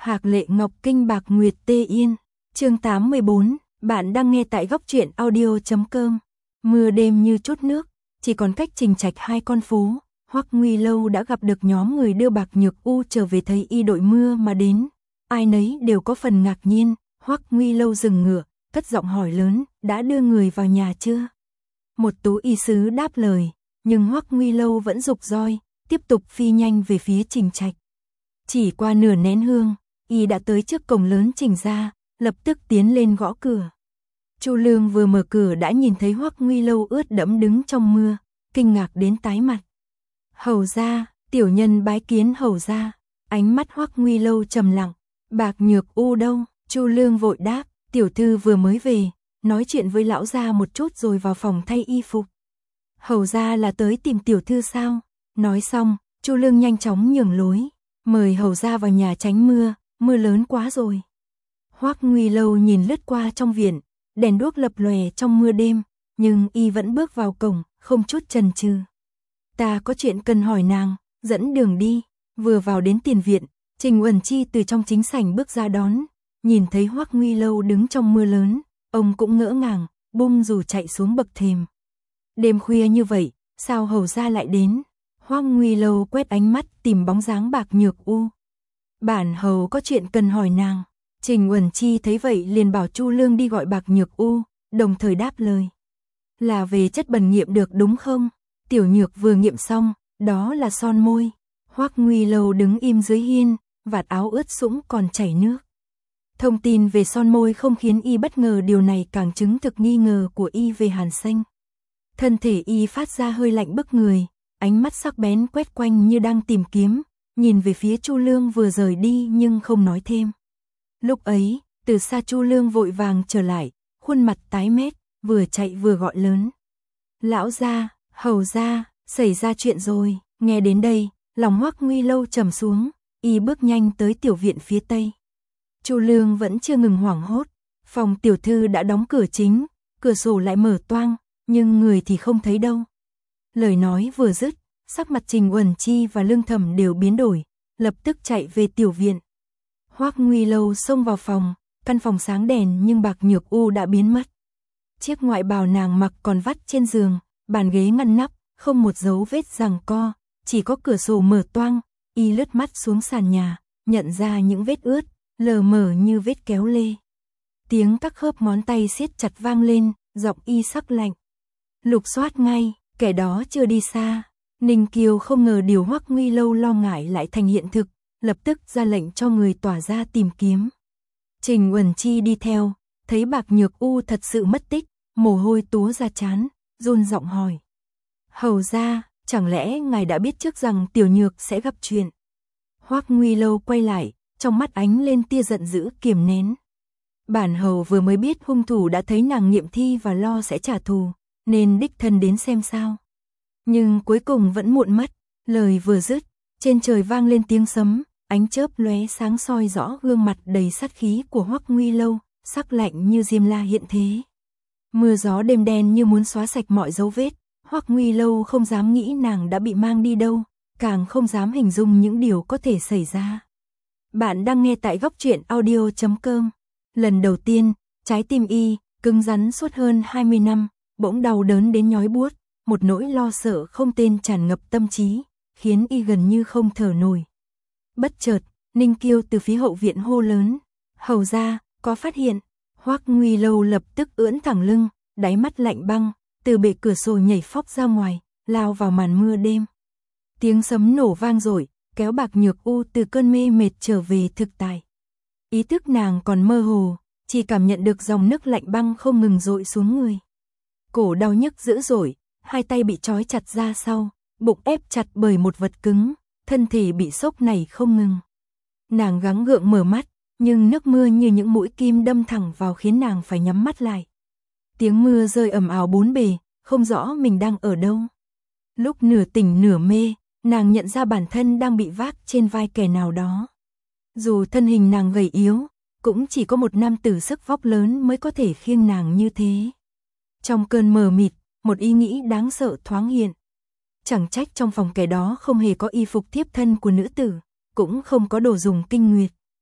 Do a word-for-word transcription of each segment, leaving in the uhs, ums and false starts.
Hạc Lệ Ngọc Kinh Bạc Nguyệt Tê Yên. Chương tám mươi bốn, bạn đang nghe tại góc truyện audio chấm com. Mưa đêm như chút nước, chỉ còn cách Trình Trạch hai con phố, Hoắc Nguy Lâu đã gặp được nhóm người đưa Bạc Nhược U trở về, thấy y đội mưa mà đến. Ai nấy đều có phần ngạc nhiên. Hoắc Nguy Lâu dừng ngựa, cất giọng hỏi lớn, đã đưa người vào nhà chưa? Một tú y sứ đáp lời, nhưng Hoắc Nguy Lâu vẫn dục roi, tiếp tục phi nhanh về phía Trình Trạch. Chỉ qua nửa nén hương, y đã tới trước cổng lớn Trình gia, lập tức tiến lên gõ cửa. Chu Lương vừa mở cửa đã nhìn thấy Hoắc Nguy Lâu ướt đẫm đứng trong mưa, kinh ngạc đến tái mặt. Hầu gia, tiểu nhân bái kiến hầu gia. Ánh mắt Hoắc Nguy Lâu trầm lặng. Bạc Nhược U đâu? Chu Lương vội đáp, tiểu thư vừa mới về, nói chuyện với lão gia một chút rồi vào phòng thay y phục. Hầu gia là tới tìm tiểu thư sao? Nói xong, Chu Lương nhanh chóng nhường lối, mời hầu gia vào nhà tránh mưa, mưa lớn quá rồi. Hoắc Nguy Lâu nhìn lướt qua trong viện, đèn đuốc lập lòe trong mưa đêm, nhưng y vẫn bước vào cổng, không chút chần chừ. Ta có chuyện cần hỏi nàng, dẫn đường đi. Vừa vào đến tiền viện, Trình Uẩn Chi từ trong chính sảnh bước ra đón, nhìn thấy Hoắc Nguy Lâu đứng trong mưa lớn, ông cũng ngỡ ngàng, bung dù chạy xuống bậc thềm. Đêm khuya như vậy, sao hầu gia lại đến? Hoắc Nguy Lâu quét ánh mắt tìm bóng dáng Bạc Nhược U. Bản hầu có chuyện cần hỏi nàng. Trình Uẩn Chi thấy vậy liền bảo Chu Lương đi gọi Bạc Nhược U, đồng thời đáp lời. Là về chất bẩn nghiệm được đúng không? Tiểu Nhược vừa nghiệm xong, đó là son môi. Hoắc Nguy Lâu đứng im dưới hiên, vạt áo ướt sũng còn chảy nước. Thông tin về son môi không khiến y bất ngờ, điều này càng chứng thực nghi ngờ của y về Hàn Xanh. Thân thể y phát ra hơi lạnh bức người, ánh mắt sắc bén quét quanh như đang tìm kiếm, nhìn về phía Chu Lương vừa rời đi nhưng không nói thêm. Lúc ấy, từ xa Chu Lương vội vàng trở lại, khuôn mặt tái mét, vừa chạy vừa gọi lớn. Lão gia, hầu gia, xảy ra chuyện rồi. Nghe đến đây, lòng Hoắc Nguy Lâu trầm xuống, y bước nhanh tới tiểu viện phía tây. Chu Lương vẫn chưa ngừng hoảng hốt, phòng tiểu thư đã đóng cửa chính, cửa sổ lại mở toang, nhưng người thì không thấy đâu. Lời nói vừa dứt, sắc mặt Trình Uẩn Chi và Lương Thẩm đều biến đổi, lập tức chạy về tiểu viện. Hoắc Nguy Lâu xông vào phòng, căn phòng sáng đèn nhưng Bạc Nhược U đã biến mất. Chiếc ngoại bào nàng mặc còn vắt trên giường, bàn ghế ngăn nắp, không một dấu vết giằng co, chỉ có cửa sổ mở toang. Y lướt mắt xuống sàn nhà, nhận ra những vết ướt, lờ mờ như vết kéo lê. Tiếng các khớp ngón tay siết chặt vang lên, giọng y sắc lạnh. Lục soát ngay, kẻ đó chưa đi xa. Ninh Kiều không ngờ điều Hoắc Nguy Lâu lo ngại lại thành hiện thực, lập tức ra lệnh cho người tỏa ra tìm kiếm. Trình Uẩn Chi đi theo, thấy Bạc Nhược U thật sự mất tích, mồ hôi túa ra trán, run giọng hỏi. Hầu gia, chẳng lẽ ngài đã biết trước rằng tiểu Nhược sẽ gặp chuyện? Hoắc Nguy Lâu quay lại, trong mắt ánh lên tia giận dữ kiềm nén. Bản hầu vừa mới biết hung thủ đã thấy nàng nghiệm thi và lo sẽ trả thù, nên đích thân đến xem sao. Nhưng cuối cùng vẫn muộn mất, lời vừa dứt, trên trời vang lên tiếng sấm, ánh chớp lóe sáng soi rõ gương mặt đầy sát khí của Hoắc Nguy Lâu, sắc lạnh như diêm la hiện thế. Mưa gió đêm đen như muốn xóa sạch mọi dấu vết, Hoắc Nguy Lâu không dám nghĩ nàng đã bị mang đi đâu, càng không dám hình dung những điều có thể xảy ra. Bạn đang nghe tại góc truyện audio chấm com. Lần đầu tiên, trái tim y, cứng rắn suốt hơn hai mươi năm, bỗng đau đớn đến nhói buốt, một nỗi lo sợ không tên tràn ngập tâm trí, khiến y gần như không thở nổi. Bất chợt, Ninh Kiêu từ phía hậu viện hô lớn. Hầu gia, có phát hiện. Hoắc Nguy Lâu lập tức ưỡn thẳng lưng, đáy mắt lạnh băng, từ bệ cửa sổ nhảy phóc ra ngoài, lao vào màn mưa đêm. Tiếng sấm nổ vang dội, kéo Bạc Nhược U từ cơn mê mệt trở về thực tại. Ý thức nàng còn mơ hồ, chỉ cảm nhận được dòng nước lạnh băng không ngừng dội xuống người. Cổ đau nhức dữ dội, hai tay bị trói chặt ra sau, bụng ép chặt bởi một vật cứng, thân thể bị sốc nảy không ngừng. Nàng gắng gượng mở mắt, nhưng nước mưa như những mũi kim đâm thẳng vào khiến nàng phải nhắm mắt lại. Tiếng mưa rơi ầm ào bốn bề, không rõ mình đang ở đâu. Lúc nửa tỉnh nửa mê, nàng nhận ra bản thân đang bị vác trên vai kẻ nào đó. Dù thân hình nàng gầy yếu, cũng chỉ có một nam tử sức vóc lớn mới có thể khiêng nàng như thế. Trong cơn mờ mịt, một ý nghĩ đáng sợ thoáng hiện. Chẳng trách trong phòng kẻ đó không hề có y phục thiếp thân của nữ tử, cũng không có đồ dùng kinh nguyệt.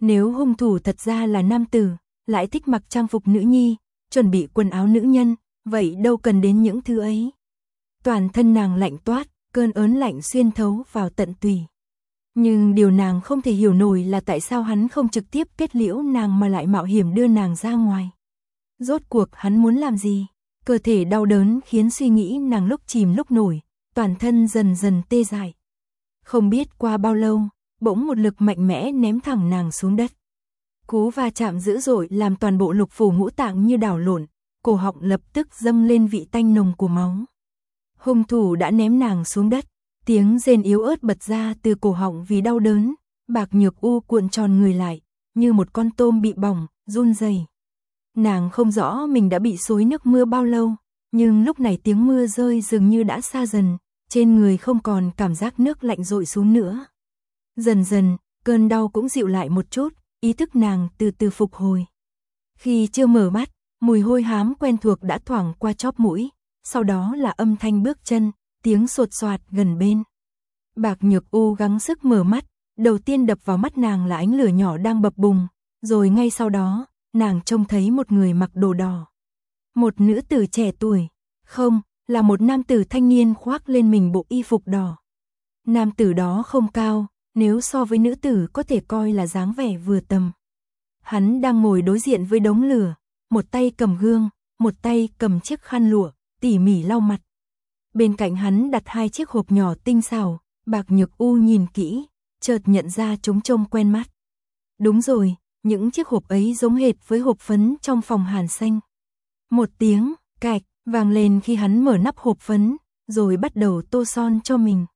Nếu hung thủ thật ra là nam tử, lại thích mặc trang phục nữ nhi, chuẩn bị quần áo nữ nhân, vậy đâu cần đến những thứ ấy. Toàn thân nàng lạnh toát, cơn ớn lạnh xuyên thấu vào tận tủy. Nhưng điều nàng không thể hiểu nổi là tại sao hắn không trực tiếp kết liễu nàng mà lại mạo hiểm đưa nàng ra ngoài. Rốt cuộc hắn muốn làm gì? Cơ thể đau đớn khiến suy nghĩ nàng lúc chìm lúc nổi, toàn thân dần dần tê dại. Không biết qua bao lâu, bỗng một lực mạnh mẽ ném thẳng nàng xuống đất. Cú va chạm dữ dội làm toàn bộ lục phủ ngũ tạng như đảo lộn, cổ họng lập tức dâng lên vị tanh nồng của máu. Hung thủ đã ném nàng xuống đất, tiếng rên yếu ớt bật ra từ cổ họng vì đau đớn, Bạc Nhược U cuộn tròn người lại, như một con tôm bị bỏng, run rẩy. Nàng không rõ mình đã bị xối nước mưa bao lâu, nhưng lúc này tiếng mưa rơi dường như đã xa dần, trên người không còn cảm giác nước lạnh dội xuống nữa. Dần dần, cơn đau cũng dịu lại một chút, ý thức nàng từ từ phục hồi. Khi chưa mở mắt, mùi hôi hám quen thuộc đã thoảng qua chóp mũi, sau đó là âm thanh bước chân, tiếng sột soạt gần bên. Bạc Nhược U gắng sức mở mắt, đầu tiên đập vào mắt nàng là ánh lửa nhỏ đang bập bùng, rồi ngay sau đó, nàng trông thấy một người mặc đồ đỏ. Một nữ tử trẻ tuổi, không, là một nam tử thanh niên khoác lên mình bộ y phục đỏ. Nam tử đó không cao, nếu so với nữ tử có thể coi là dáng vẻ vừa tầm. Hắn đang ngồi đối diện với đống lửa, một tay cầm gương, một tay cầm chiếc khăn lụa, tỉ mỉ lau mặt. Bên cạnh hắn đặt hai chiếc hộp nhỏ tinh xảo, Bạc Nhược U nhìn kỹ, chợt nhận ra chúng trông quen mắt. Đúng rồi, những chiếc hộp ấy giống hệt với hộp phấn trong phòng Hàn Xanh. Một tiếng cạch vang lên khi hắn mở nắp hộp phấn, rồi bắt đầu tô son cho mình.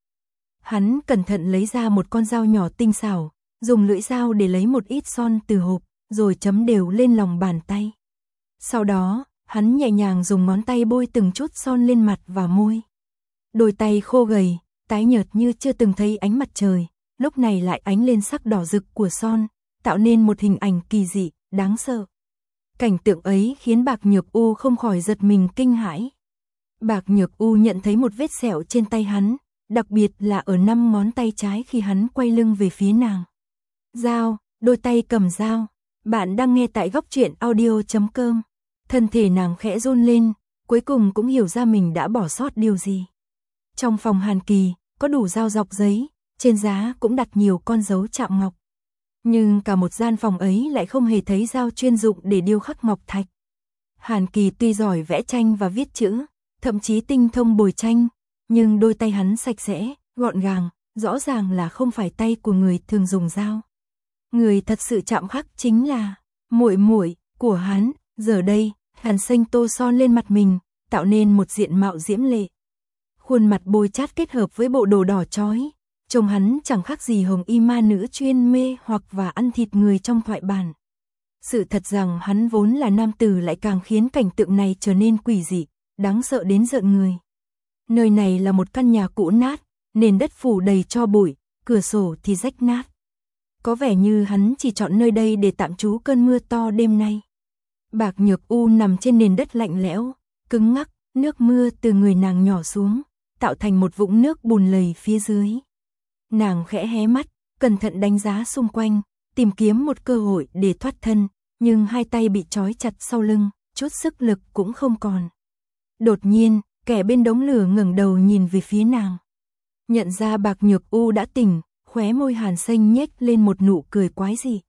Hắn cẩn thận lấy ra một con dao nhỏ tinh xảo, dùng lưỡi dao để lấy một ít son từ hộp, rồi chấm đều lên lòng bàn tay. Sau đó, hắn nhẹ nhàng dùng ngón tay bôi từng chút son lên mặt và môi. Đôi tay khô gầy, tái nhợt như chưa từng thấy ánh mặt trời, lúc này lại ánh lên sắc đỏ rực của son, tạo nên một hình ảnh kỳ dị, đáng sợ. Cảnh tượng ấy khiến Bạc Nhược U không khỏi giật mình kinh hãi. Bạc Nhược U nhận thấy một vết sẹo trên tay hắn, đặc biệt là ở năm ngón tay trái khi hắn quay lưng về phía nàng. Dao, đôi tay cầm dao. Bạn đang nghe tại góc truyện audio chấm com. Thân thể nàng khẽ run lên, cuối cùng cũng hiểu ra mình đã bỏ sót điều gì. Trong phòng Hàn Kỳ, có đủ dao dọc giấy, trên giá cũng đặt nhiều con dấu chạm ngọc. Nhưng cả một gian phòng ấy lại không hề thấy dao chuyên dụng để điêu khắc ngọc thạch. Hàn Kỳ tuy giỏi vẽ tranh và viết chữ, thậm chí tinh thông bồi tranh, nhưng đôi tay hắn sạch sẽ, gọn gàng, rõ ràng là không phải tay của người thường dùng dao. Người thật sự chạm khắc chính là muội muội của hắn. Giờ đây, Hàn Xanh tô son lên mặt mình, tạo nên một diện mạo diễm lệ. Khuôn mặt bôi chát kết hợp với bộ đồ đỏ chói, trông hắn chẳng khác gì hồng y ma nữ chuyên mê hoặc và ăn thịt người trong thoại bản. Sự thật rằng hắn vốn là nam tử lại càng khiến cảnh tượng này trở nên quỷ dị, đáng sợ đến rợn người. Nơi này là một căn nhà cũ nát, nền đất phủ đầy tro bụi, cửa sổ thì rách nát. Có vẻ như hắn chỉ chọn nơi đây để tạm trú cơn mưa to đêm nay. Bạc Nhược U nằm trên nền đất lạnh lẽo, cứng ngắc, nước mưa từ người nàng nhỏ xuống, tạo thành một vũng nước bùn lầy phía dưới. Nàng khẽ hé mắt, cẩn thận đánh giá xung quanh, tìm kiếm một cơ hội để thoát thân, nhưng hai tay bị trói chặt sau lưng, chút sức lực cũng không còn. Đột nhiên, kẻ bên đống lửa ngẩng đầu nhìn về phía nàng. Nhận ra Bạc Nhược U đã tỉnh, khóe môi Hàn Xanh nhếch lên một nụ cười quái dị.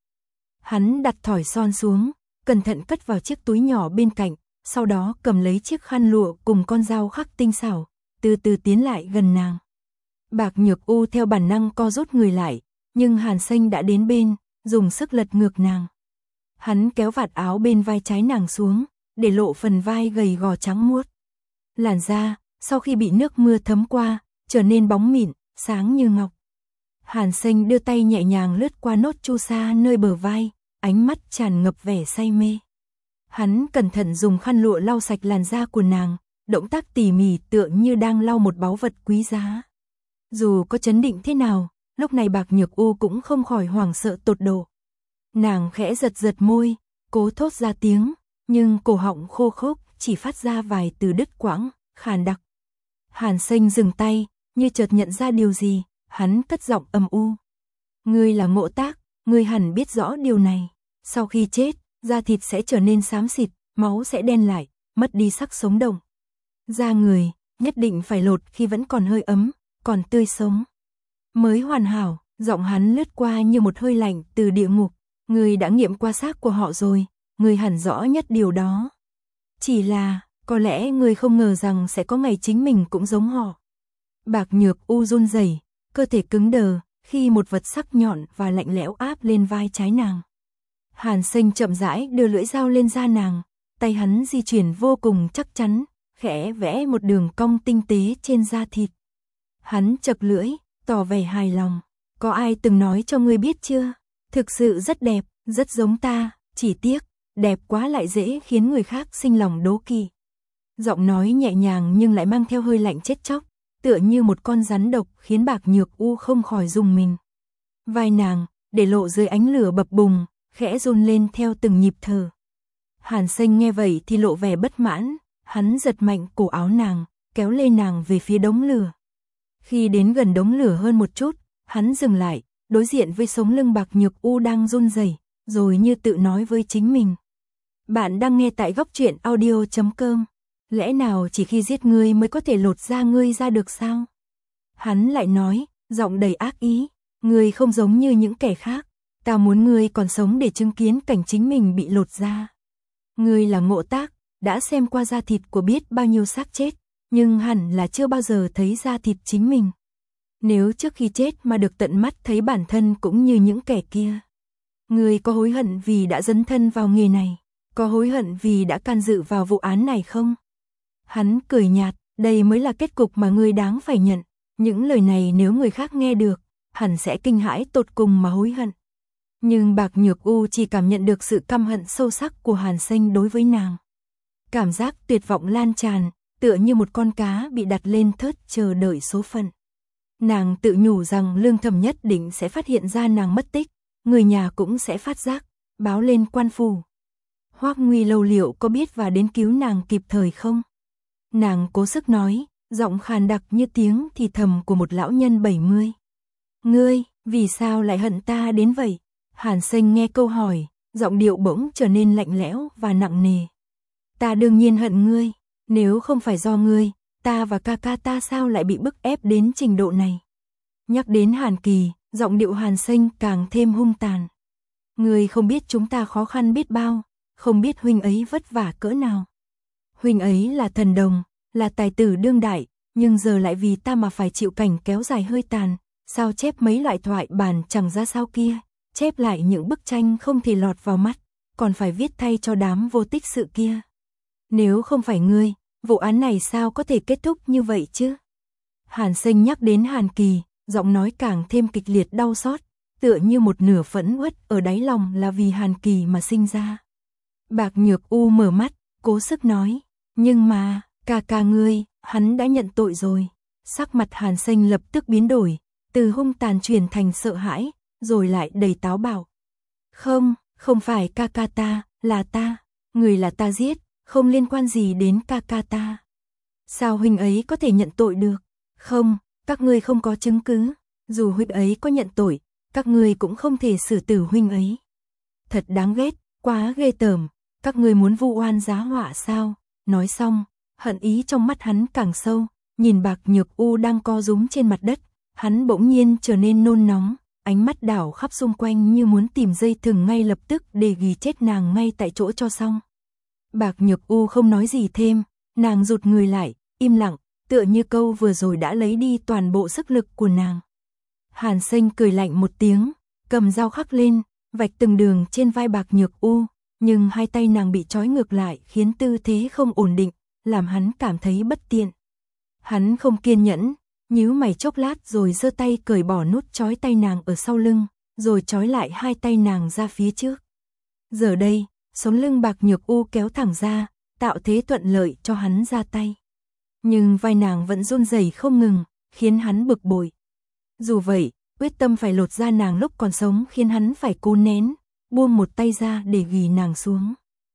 Hắn đặt thỏi son xuống, cẩn thận cất vào chiếc túi nhỏ bên cạnh, sau đó cầm lấy chiếc khăn lụa cùng con dao khắc tinh xảo, từ từ tiến lại gần nàng. Bạc Nhược U theo bản năng co rút người lại, nhưng Hàn Xanh đã đến bên, dùng sức lật ngược nàng. Hắn kéo vạt áo bên vai trái nàng xuống, để lộ phần vai gầy gò trắng muốt. Làn da, sau khi bị nước mưa thấm qua, trở nên bóng mịn, sáng như ngọc. Hàn Xanh đưa tay nhẹ nhàng lướt qua nốt chu sa nơi bờ vai, ánh mắt tràn ngập vẻ say mê. Hắn cẩn thận dùng khăn lụa lau sạch làn da của nàng, động tác tỉ mỉ tựa như đang lau một báu vật quý giá. Dù có chấn định thế nào, lúc này Bạc Nhược U cũng không khỏi hoảng sợ tột độ. Nàng khẽ giật giật môi, cố thốt ra tiếng, nhưng cổ họng khô khốc chỉ phát ra vài từ đứt quãng, khàn đặc. Hàn Xanh dừng tay, như chợt nhận ra điều gì, hắn cất giọng âm u. Ngươi là Ngộ Tác, ngươi hẳn biết rõ điều này. Sau khi chết, da thịt sẽ trở nên xám xịt, máu sẽ đen lại, mất đi sắc sống động. Da người, nhất định phải lột khi vẫn còn hơi ấm, còn tươi sống. Mới hoàn hảo, giọng hắn lướt qua như một hơi lạnh từ địa ngục. Ngươi đã nghiệm qua xác của họ rồi, ngươi hẳn rõ nhất điều đó. Chỉ là, có lẽ ngươi không ngờ rằng sẽ có ngày chính mình cũng giống họ. Bạc Nhược U run rẩy, cơ thể cứng đờ, khi một vật sắc nhọn và lạnh lẽo áp lên vai trái nàng. Hàn Sinh chậm rãi đưa lưỡi dao lên da nàng, tay hắn di chuyển vô cùng chắc chắn, khẽ vẽ một đường cong tinh tế trên da thịt. Hắn chậc lưỡi, tỏ vẻ hài lòng. Có ai từng nói cho ngươi biết chưa? Thực sự rất đẹp, rất giống ta, chỉ tiếc, đẹp quá lại dễ khiến người khác sinh lòng đố kỵ. Giọng nói nhẹ nhàng nhưng lại mang theo hơi lạnh chết chóc, tựa như một con rắn độc khiến Bạc Nhược U không khỏi rùng mình. Vai nàng, để lộ dưới ánh lửa bập bùng, khẽ run lên theo từng nhịp thở. Hàn Sinh nghe vậy thì lộ vẻ bất mãn, hắn giật mạnh cổ áo nàng, kéo lê nàng về phía đống lửa. Khi đến gần đống lửa hơn một chút, hắn dừng lại, đối diện với sống lưng Bạc Nhược U đang run rẩy, rồi như tự nói với chính mình. Bạn đang nghe tại góc truyện audio chấm com. Lẽ nào chỉ khi giết ngươi mới có thể lột da ngươi ra được sao? Hắn lại nói, giọng đầy ác ý, ngươi không giống như những kẻ khác, ta muốn ngươi còn sống để chứng kiến cảnh chính mình bị lột da. Ngươi là Ngộ Tác, đã xem qua da thịt của biết bao nhiêu xác chết, nhưng hẳn là chưa bao giờ thấy da thịt chính mình. Nếu trước khi chết mà được tận mắt thấy bản thân cũng như những kẻ kia, ngươi có hối hận vì đã dấn thân vào nghề này, có hối hận vì đã can dự vào vụ án này không? Hắn cười nhạt, đây mới là kết cục mà ngươi đáng phải nhận. Những lời này nếu người khác nghe được, hẳn sẽ kinh hãi tột cùng mà hối hận. Nhưng Bạc Nhược U chỉ cảm nhận được sự căm hận sâu sắc của Hàn Sinh đối với nàng. Cảm giác tuyệt vọng lan tràn, tựa như một con cá bị đặt lên thớt chờ đợi số phận. Nàng tự nhủ rằng Lương Thẩm nhất định sẽ phát hiện ra nàng mất tích, người nhà cũng sẽ phát giác, báo lên quan phủ. Hoắc Nguy Lâu liệu có biết và đến cứu nàng kịp thời không? Nàng cố sức nói, giọng khàn đặc như tiếng thì thầm của một lão nhân bảy mươi. Ngươi, vì sao lại hận ta đến vậy? Hàn Sinh nghe câu hỏi, giọng điệu bỗng trở nên lạnh lẽo và nặng nề. Ta đương nhiên hận ngươi, nếu không phải do ngươi, ta và ca ca ta sao lại bị bức ép đến trình độ này? Nhắc đến Hàn Kỳ, giọng điệu Hàn Sinh càng thêm hung tàn. Ngươi không biết chúng ta khó khăn biết bao, không biết huynh ấy vất vả cỡ nào. Huynh ấy là thần đồng, là tài tử đương đại, nhưng giờ lại vì ta mà phải chịu cảnh kéo dài hơi tàn, sao chép mấy loại thoại bản chẳng ra sao kia, chép lại những bức tranh không thể lọt vào mắt, còn phải viết thay cho đám vô tích sự kia. Nếu không phải ngươi, vụ án này sao có thể kết thúc như vậy chứ? Hàn Sinh nhắc đến Hàn Kỳ, giọng nói càng thêm kịch liệt đau xót, tựa như một nửa phẫn uất ở đáy lòng là vì Hàn Kỳ mà sinh ra. Bạc Nhược U mở mắt, cố sức nói, nhưng mà, ca ca ngươi, hắn đã nhận tội rồi. Sắc mặt Hàn Sinh lập tức biến đổi, từ hung tàn chuyển thành sợ hãi, rồi lại đầy táo bạo. Không, không phải ca ca ta, là ta, người là ta giết, không liên quan gì đến ca ca ta. Sao huynh ấy có thể nhận tội được? Không, các ngươi không có chứng cứ, dù huynh ấy có nhận tội, các ngươi cũng không thể xử tử huynh ấy. Thật đáng ghét, quá ghê tởm, các ngươi muốn vu oan giá họa sao? Nói xong, hận ý trong mắt hắn càng sâu, nhìn Bạc Nhược U đang co rúm trên mặt đất, hắn bỗng nhiên trở nên nôn nóng, ánh mắt đảo khắp xung quanh như muốn tìm dây thừng ngay lập tức để ghi chết nàng ngay tại chỗ cho xong. Bạc Nhược U không nói gì thêm, nàng rụt người lại, im lặng, tựa như câu vừa rồi đã lấy đi toàn bộ sức lực của nàng. Hàn Sinh cười lạnh một tiếng, cầm dao khắc lên, vạch từng đường trên vai Bạc Nhược U, nhưng hai tay nàng bị trói ngược lại khiến tư thế không ổn định, làm hắn cảm thấy bất tiện. Hắn không kiên nhẫn, nhíu mày chốc lát rồi giơ tay cởi bỏ nút trói tay nàng ở sau lưng, rồi trói lại hai tay nàng ra phía trước. Giờ đây, sống lưng Bạc Nhược U kéo thẳng ra, tạo thế thuận lợi cho hắn ra tay. Nhưng vai nàng vẫn run rẩy không ngừng, khiến hắn bực bội. Dù vậy, quyết tâm phải lột da nàng lúc còn sống khiến hắn phải cố nén, buông một tay ra để ghi nàng xuống.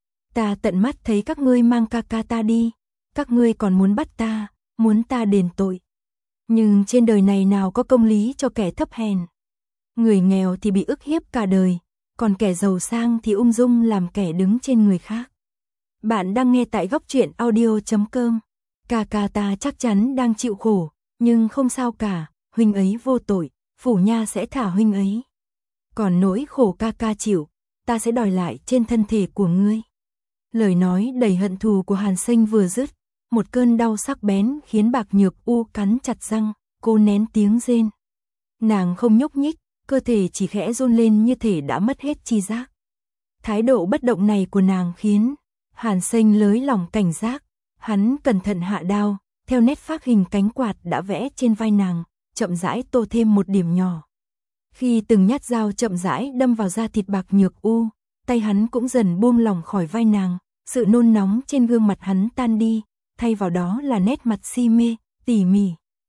Ta tận mắt thấy các ngươi mang ca ca ta đi, các ngươi còn muốn bắt ta, muốn ta đền tội. Nhưng trên đời này nào có công lý cho kẻ thấp hèn. Người nghèo thì bị ức hiếp cả đời, còn kẻ giàu sang thì ung dung làm kẻ đứng trên người khác. Bạn đang nghe tại góc truyện audio chấm com. Ca ca ta chắc chắn đang chịu khổ, nhưng không sao cả, huynh ấy vô tội, phủ nha sẽ thả huynh ấy. Còn nỗi khổ ca ca chịu, ta sẽ đòi lại trên thân thể của ngươi. Lời nói đầy hận thù của Hàn Sinh vừa dứt, một cơn đau sắc bén khiến Bạc Nhược U cắn chặt răng, cô nén tiếng rên. Nàng không nhúc nhích, cơ thể chỉ khẽ run lên như thể đã mất hết tri giác. Thái độ bất động này của nàng khiến Hàn Sinh lới lòng cảnh giác, hắn cẩn thận hạ đao, theo nét phác hình cánh quạt đã vẽ trên vai nàng, chậm rãi tô thêm một điểm nhỏ. Khi từng nhát dao chậm rãi đâm vào da thịt Bạc Nhược U, tay hắn cũng dần buông lỏng khỏi vai nàng, sự nôn nóng trên gương mặt hắn tan đi, thay vào đó là nét mặt si mê, tỉ mỉ.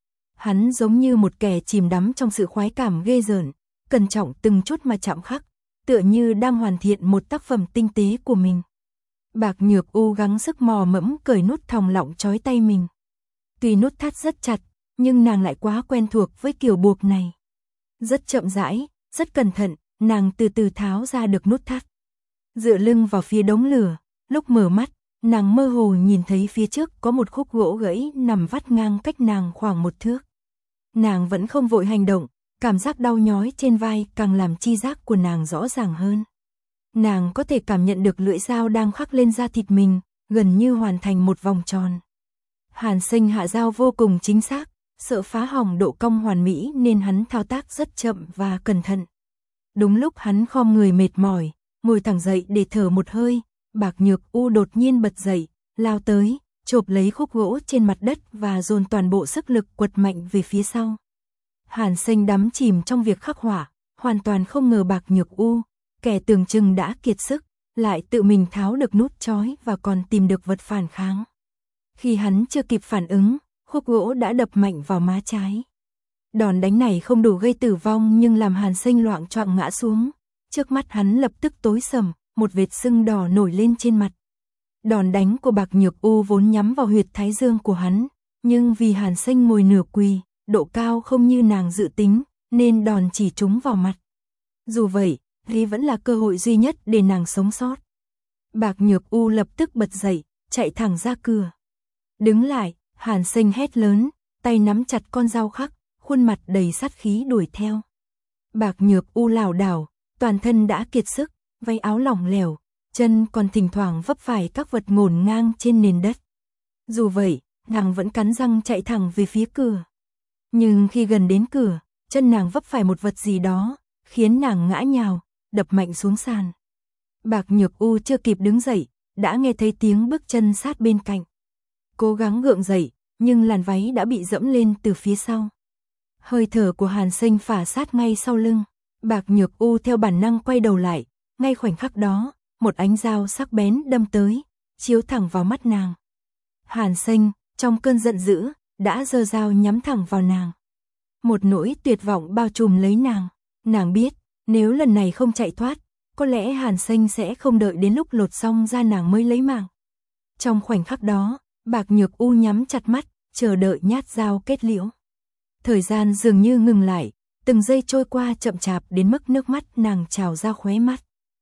Hắn giống như một kẻ chìm đắm trong sự khoái cảm ghê rợn, cẩn trọng từng chút mà chạm khắc, tựa như đang hoàn thiện một tác phẩm tinh tế của mình. Bạc Nhược U gắng sức mò mẫm cởi nút thòng lọng trói tay mình. Tuy nút thắt rất chặt, nhưng nàng lại quá quen thuộc với kiểu buộc này. Rất chậm rãi, rất cẩn thận, nàng từ từ tháo ra được nút thắt. Dựa lưng vào phía đống lửa, lúc mở mắt, nàng mơ hồ nhìn thấy phía trước có một khúc gỗ gãy nằm vắt ngang cách nàng khoảng một thước. Nàng vẫn không vội hành động, cảm giác đau nhói trên vai càng làm chi giác của nàng rõ ràng hơn. Nàng có thể cảm nhận được lưỡi dao đang khắc lên da thịt mình, gần như hoàn thành một vòng tròn. Hàn Sinh hạ dao vô cùng chính xác, sợ phá hỏng độ cong hoàn mỹ nên hắn thao tác rất chậm và cẩn thận. Đúng lúc hắn khom người mệt mỏi, ngồi thẳng dậy để thở một hơi, Bạc Nhược U đột nhiên bật dậy, lao tới, chộp lấy khúc gỗ trên mặt đất và dồn toàn bộ sức lực quật mạnh về phía sau. Hàn Sinh đắm chìm trong việc khắc họa, hoàn toàn không ngờ Bạc Nhược U, kẻ tưởng chừng đã kiệt sức, lại tự mình tháo được nút trói và còn tìm được vật phản kháng. Khi hắn chưa kịp phản ứng, khúc gỗ đã đập mạnh vào má trái. Đòn đánh này không đủ gây tử vong nhưng làm Hàn Sinh loạng choạng ngã xuống. Trước mắt hắn lập tức tối sầm, một vệt sưng đỏ nổi lên trên mặt. Đòn đánh của Bạc Nhược U vốn nhắm vào huyệt thái dương của hắn, nhưng vì Hàn Sinh ngồi nửa quỳ, độ cao không như nàng dự tính, nên đòn chỉ trúng vào mặt. Dù vậy, đây vẫn là cơ hội duy nhất để nàng sống sót. Bạc Nhược U lập tức bật dậy, chạy thẳng ra cửa. Đứng lại, Hàn Sinh hét lớn, tay nắm chặt con dao khắc, khuôn mặt đầy sát khí đuổi theo. Bạc Nhược U lảo đảo, toàn thân đã kiệt sức, váy áo lỏng lẻo, chân còn thỉnh thoảng vấp phải các vật ngổn ngang trên nền đất. Dù vậy, nàng vẫn cắn răng chạy thẳng về phía cửa. Nhưng khi gần đến cửa, chân nàng vấp phải một vật gì đó, khiến nàng ngã nhào, đập mạnh xuống sàn. Bạc Nhược U chưa kịp đứng dậy, đã nghe thấy tiếng bước chân sát bên cạnh. Cố gắng gượng dậy, nhưng làn váy đã bị dẫm lên từ phía sau. Hơi thở của Hàn Sinh phả sát ngay sau lưng. Bạc Nhược U theo bản năng quay đầu lại, ngay khoảnh khắc đó, một ánh dao sắc bén đâm tới, chiếu thẳng vào mắt nàng. Hàn Sinh, trong cơn giận dữ, đã giơ dao nhắm thẳng vào nàng. Một nỗi tuyệt vọng bao trùm lấy nàng. Nàng biết, nếu lần này không chạy thoát, có lẽ Hàn Sinh sẽ không đợi đến lúc lột xong da nàng mới lấy mạng. Trong khoảnh khắc đó, Bạc Nhược U nhắm chặt mắt, chờ đợi nhát dao kết liễu. Thời gian dường như ngừng lại, từng giây trôi qua chậm chạp đến mức nước mắt nàng trào ra khóe mắt.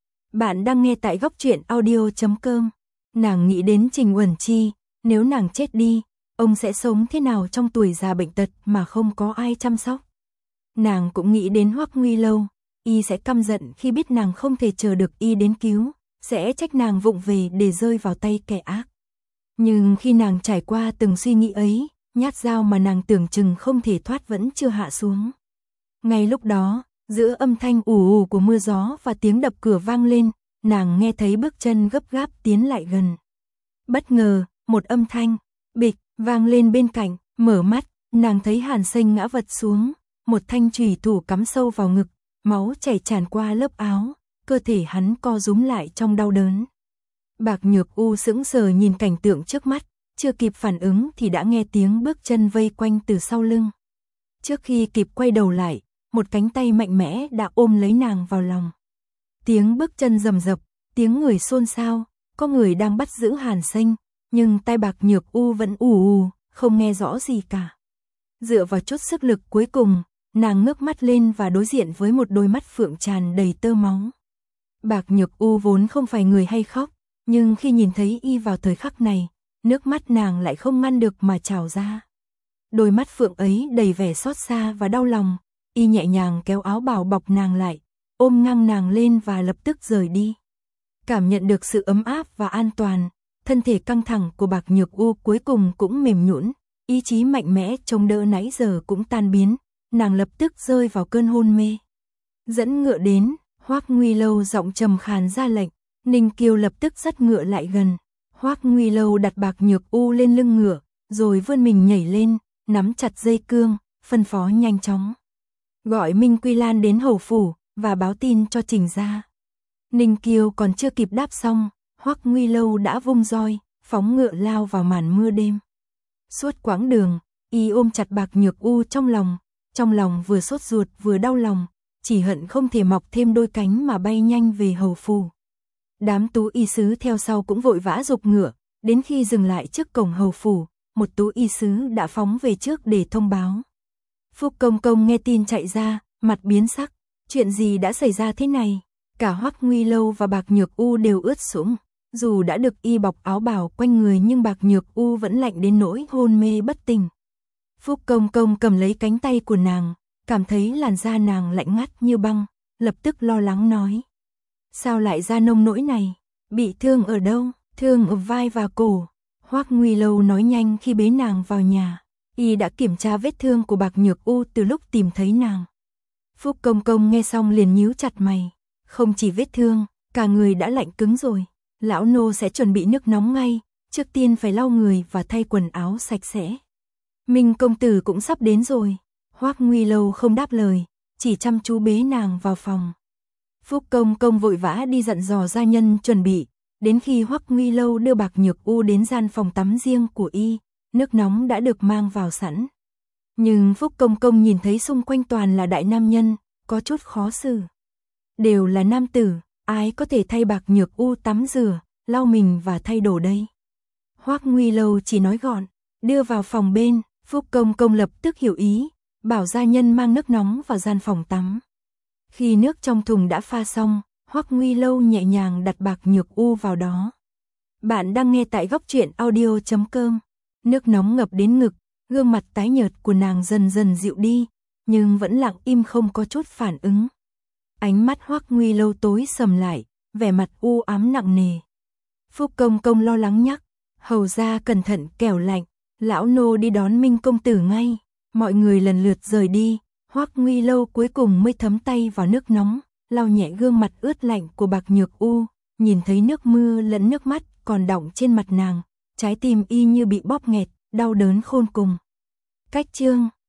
Bạn đang nghe tại góc truyện audio chấm com. Nàng nghĩ đến Trình Uẩn Chi, nếu nàng chết đi, ông sẽ sống thế nào trong tuổi già bệnh tật mà không có ai chăm sóc. Nàng cũng nghĩ đến Hoắc Nguy Lâu, y sẽ căm giận khi biết nàng không thể chờ được y đến cứu, sẽ trách nàng vụng về để rơi vào tay kẻ ác. Nhưng khi nàng trải qua từng suy nghĩ ấy, nhát dao mà nàng tưởng chừng không thể thoát vẫn chưa hạ xuống. Ngay lúc đó, giữa âm thanh ù ù của mưa gió và tiếng đập cửa vang lên, nàng nghe thấy bước chân gấp gáp tiến lại gần. Bất ngờ, một âm thanh bịch vang lên bên cạnh, mở mắt, nàng thấy Hàn Sinh ngã vật xuống, một thanh chùy thủ cắm sâu vào ngực, máu chảy tràn qua lớp áo, cơ thể hắn co rúm lại trong đau đớn. Bạc Nhược U sững sờ nhìn cảnh tượng trước mắt, chưa kịp phản ứng thì đã nghe tiếng bước chân vây quanh từ sau lưng. Trước khi kịp quay đầu lại, một cánh tay mạnh mẽ đã ôm lấy nàng vào lòng. Tiếng bước chân rầm rập, tiếng người xôn xao, có người đang bắt giữ Hàn Sinh, nhưng tai Bạc Nhược U vẫn ù ù, không nghe rõ gì cả. Dựa vào chút sức lực cuối cùng, nàng ngước mắt lên và đối diện với một đôi mắt phượng tràn đầy tơ máu. Bạc Nhược U vốn không phải người hay khóc, nhưng khi nhìn thấy y vào thời khắc này, nước mắt nàng lại không ngăn được mà trào ra. Đôi mắt phượng ấy đầy vẻ xót xa và đau lòng, y nhẹ nhàng kéo áo bào bọc nàng lại, ôm ngang nàng lên và lập tức rời đi. Cảm nhận được sự ấm áp và an toàn, thân thể căng thẳng của Bạc Nhược U cuối cùng cũng mềm nhũn, ý chí mạnh mẽ chống đỡ nãy giờ cũng tan biến, nàng lập tức rơi vào cơn hôn mê. Dẫn ngựa đến, Hoắc Nguy Lâu giọng trầm khàn ra lệnh, Ninh Kiều lập tức dắt ngựa lại gần. Hoắc Nguy Lâu đặt Bạc Nhược U lên lưng ngựa, rồi vươn mình nhảy lên, nắm chặt dây cương, phân phó nhanh chóng. Gọi Minh Quy Lan đến hầu phủ, và báo tin cho Trình gia. Ninh Kiều còn chưa kịp đáp xong, Hoắc Nguy Lâu đã vung roi, phóng ngựa lao vào màn mưa đêm. Suốt quãng đường, y ôm chặt Bạc Nhược U trong lòng, trong lòng vừa sốt ruột vừa đau lòng, chỉ hận không thể mọc thêm đôi cánh mà bay nhanh về hầu phủ. Đám tú y sứ theo sau cũng vội vã giục ngựa, đến khi dừng lại trước cổng hầu phủ, một tú y sứ đã phóng về trước để thông báo. Phúc Công Công nghe tin chạy ra, mặt biến sắc, chuyện gì đã xảy ra thế này? Cả Hoắc Nguy Lâu và Bạc Nhược U đều ướt sũng, dù đã được y bọc áo bào quanh người nhưng Bạc Nhược U vẫn lạnh đến nỗi hôn mê bất tỉnh. Phúc Công Công cầm lấy cánh tay của nàng, cảm thấy làn da nàng lạnh ngắt như băng, lập tức lo lắng nói. Sao lại ra nông nỗi này? Bị thương ở đâu? Thương ở vai và cổ. Hoắc Nguy Lâu nói nhanh khi bế nàng vào nhà. Y đã kiểm tra vết thương của Bạc Nhược U từ lúc tìm thấy nàng. Phúc Công Công nghe xong liền nhíu chặt mày. Không chỉ vết thương, cả người đã lạnh cứng rồi. Lão nô sẽ chuẩn bị nước nóng ngay, trước tiên phải lau người và thay quần áo sạch sẽ. Minh công tử cũng sắp đến rồi. Hoắc Nguy Lâu không đáp lời, chỉ chăm chú bế nàng vào phòng. Phúc Công Công vội vã đi dặn dò gia nhân chuẩn bị, đến khi Hoắc Nguy Lâu đưa Bạc Nhược U đến gian phòng tắm riêng của y, nước nóng đã được mang vào sẵn. Nhưng Phúc Công Công nhìn thấy xung quanh toàn là đại nam nhân, có chút khó xử. Đều là nam tử, ai có thể thay Bạc Nhược U tắm rửa, lau mình và thay đồ đây? Hoắc Nguy Lâu chỉ nói gọn, đưa vào phòng bên. Phúc Công Công lập tức hiểu ý, bảo gia nhân mang nước nóng vào gian phòng tắm. Khi nước trong thùng đã pha xong, Hoắc Nguy Lâu nhẹ nhàng đặt Bạc Nhược U vào đó. Bạn đang nghe tại góc truyện audio chấm com. Nước nóng ngập đến ngực, gương mặt tái nhợt của nàng dần dần dịu đi, nhưng vẫn lặng im không có chút phản ứng. Ánh mắt Hoắc Nguy Lâu tối sầm lại, vẻ mặt u ám nặng nề. Phúc Công Công lo lắng nhắc, hầu gia cẩn thận kẻo lạnh, lão nô đi đón Minh công tử ngay. Mọi người lần lượt rời đi, Hoắc Nguy Lâu cuối cùng mới thấm tay vào nước nóng, lau nhẹ gương mặt ướt lạnh của Bạc Nhược U, nhìn thấy nước mưa lẫn nước mắt còn đọng trên mặt nàng, trái tim y như bị bóp nghẹt, đau đớn khôn cùng. Cách chương